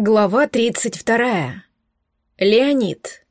Глава 32. Леонид.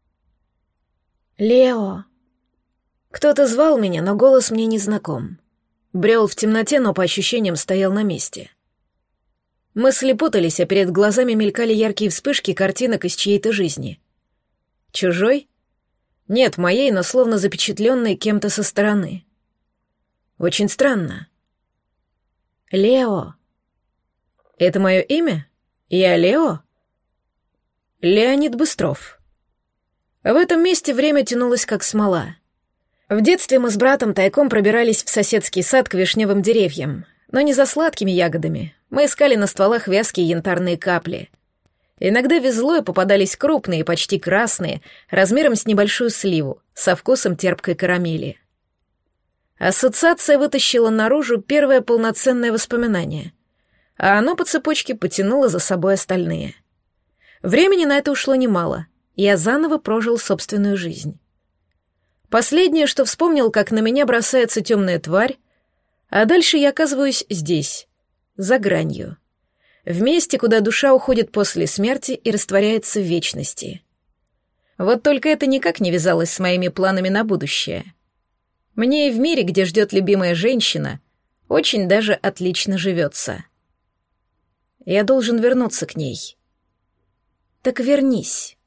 Лео. Кто-то звал меня, но голос мне не знаком. Брел в темноте, но по ощущениям стоял на месте. Мысли путались, а перед глазами мелькали яркие вспышки картинок из чьей-то жизни. Чужой? Нет, моей, но словно запечатленной кем-то со стороны. Очень странно. Лео. Это мое имя? Я Лео? Леонид Быстров. В этом месте время тянулось как смола. В детстве мы с братом тайком пробирались в соседский сад к вишневым деревьям, но не за сладкими ягодами. Мы искали на стволах вязкие янтарные капли. Иногда везло и попадались крупные, почти красные, размером с небольшую сливу, со вкусом терпкой карамели. Ассоциация вытащила наружу первое полноценное воспоминание, а оно по цепочке потянуло за собой остальные. Времени на это ушло немало, я заново прожил собственную жизнь. Последнее, что вспомнил, как на меня бросается темная тварь, а дальше я оказываюсь здесь, за гранью, в месте, куда душа уходит после смерти и растворяется в вечности. Вот только это никак не вязалось с моими планами на будущее. Мне и в мире, где ждет любимая женщина, очень даже отлично живется. Я должен вернуться к ней. Так вернись.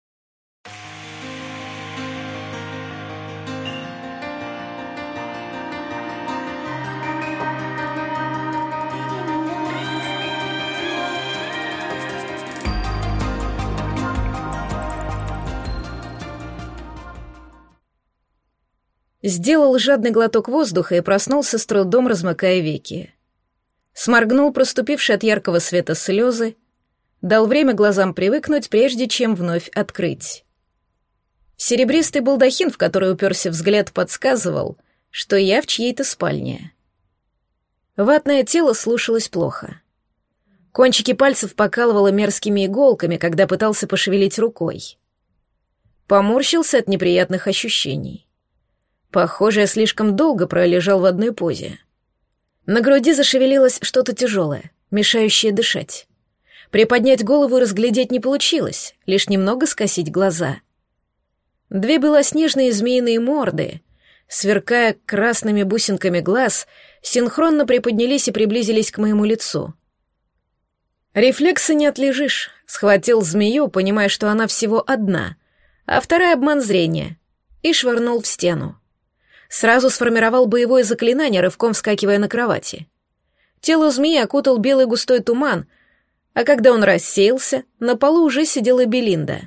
Сделал жадный глоток воздуха и проснулся с трудом, размыкая веки. Сморгнул проступившие от яркого света слезы, дал время глазам привыкнуть, прежде чем вновь открыть. Серебристый балдахин, в который уперся взгляд, подсказывал, что я в чьей-то спальне. Ватное тело слушалось плохо. Кончики пальцев покалывало мерзкими иголками, когда пытался пошевелить рукой. Поморщился от неприятных ощущений. Похоже, я слишком долго пролежал в одной позе. На груди зашевелилось что-то тяжелое, мешающее дышать. Приподнять голову и разглядеть не получилось, лишь немного скосить глаза. Две белоснежные змеиные морды, сверкая красными бусинками глаз, синхронно приподнялись и приблизились к моему лицу. Рефлексы не отлежишь. Схватил змею, понимая, что она всего одна, а вторая — обман зрения, и швырнул в стену. Сразу сформировал боевое заклинание, рывком вскакивая на кровати. Тело змеи окутал белый густой туман, а когда он рассеялся, на полу уже сидела Белинда.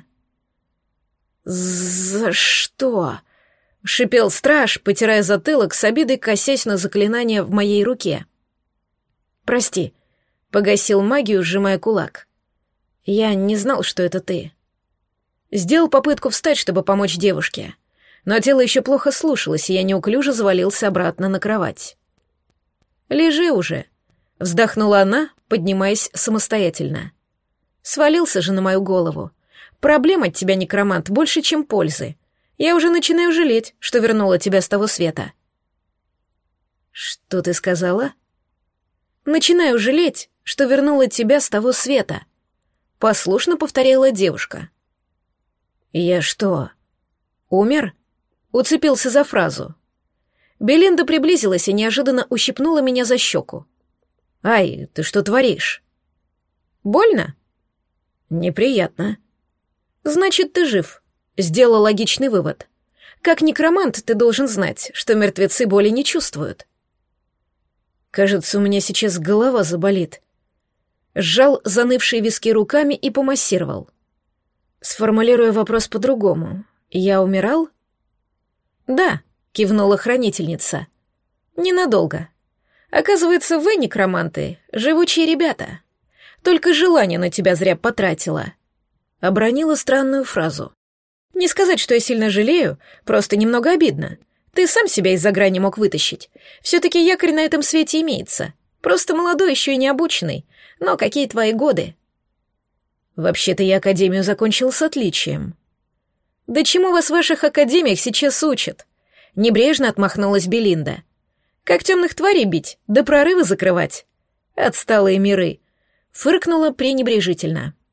«За что?» — шипел страж, потирая затылок, с обидой косясь на заклинание в моей руке. «Прости», — погасил магию, сжимая кулак. «Я не знал, что это ты». Сделал попытку встать, чтобы помочь девушке, но тело еще плохо слушалось, и я неуклюже завалился обратно на кровать. «Лежи уже», — вздохнула она, поднимаясь самостоятельно. «Свалился же на мою голову. Проблем от тебя, некромант, больше, чем пользы. Я уже начинаю жалеть, что вернула тебя с того света». «Что ты сказала?» «Начинаю жалеть, что вернула тебя с того света», — послушно повторяла девушка. «Я что, умер?» Уцепился за фразу. Белинда приблизилась и неожиданно ущипнула меня за щеку. «Ай, ты что творишь?» «Больно?» «Неприятно». «Значит, ты жив», — сделала логичный вывод. «Как некромант ты должен знать, что мертвецы боли не чувствуют». «Кажется, у меня сейчас голова заболит». Сжал занывшие виски руками и помассировал. Сформулируя вопрос по-другому. «Я умирал?» «Да», — кивнула хранительница. «Ненадолго. Оказывается, вы, некроманты, живучие ребята. Только желание на тебя зря потратила». Обронила странную фразу. «Не сказать, что я сильно жалею, просто немного обидно. Ты сам себя из-за грани мог вытащить. Все-таки якорь на этом свете имеется. Просто молодой еще и необученный. Но какие твои годы?» «Вообще-то я академию закончил с отличием». «Да чему вас в ваших академиях сейчас учат?» Небрежно отмахнулась Белинда. «Как темных тварей бить, да прорывы закрывать?» «Отсталые миры», — фыркнула пренебрежительно.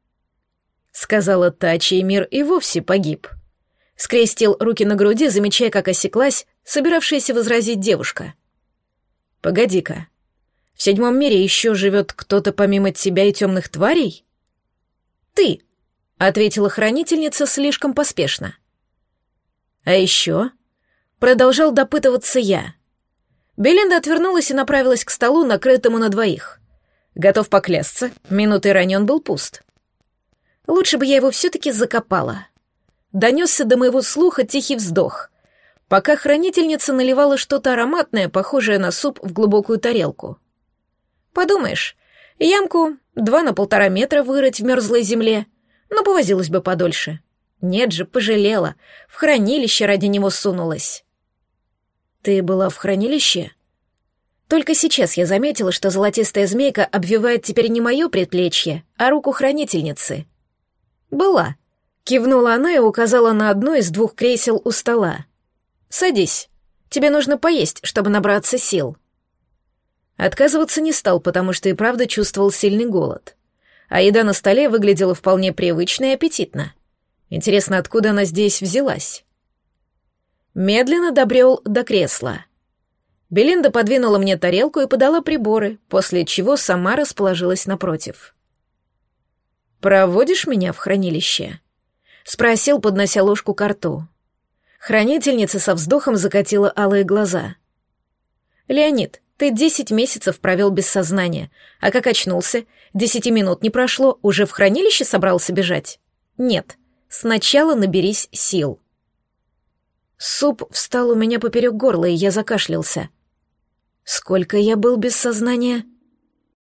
сказала та, чей мир и вовсе погиб. Скрестил руки на груди, замечая, как осеклась собиравшаяся возразить девушка. «Погоди-ка, в 7 мире еще живет кто-то помимо тебя и темных тварей?» «Ты», — ответила хранительница слишком поспешно. «А еще?» — продолжал допытываться я. Белинда отвернулась и направилась к столу, накрытому на двоих. Готов поклясться, минутой ранее он был пуст. Лучше бы я его все-таки закопала. Донесся до моего слуха тихий вздох, пока хранительница наливала что-то ароматное, похожее на суп, в глубокую тарелку. Подумаешь, ямку 2 на 1,5 метра вырыть в мерзлой земле, но повозилась бы подольше. Нет же, пожалела, в хранилище ради него сунулась. «Ты была в хранилище?» Только сейчас я заметила, что золотистая змейка обвивает теперь не мое предплечье, а руку хранительницы. «Была», — кивнула она и указала на одно из 2 кресел у стола. «Садись, тебе нужно поесть, чтобы набраться сил». Отказываться не стал, потому что и правда чувствовал сильный голод. А еда на столе выглядела вполне привычно и аппетитно. Интересно, откуда она здесь взялась? Медленно добрел до кресла. Белинда подвинула мне тарелку и подала приборы, после чего сама расположилась напротив. «Проводишь меня в хранилище?» — спросил, поднося ложку ко рту. Хранительница со вздохом закатила алые глаза. «Леонид, ты 10 месяцев провел без сознания, а как очнулся, 10 минут не прошло, уже в хранилище собрался бежать? Нет, сначала наберись сил». Суп встал у меня поперек горла, и я закашлялся. «Сколько я был без сознания?»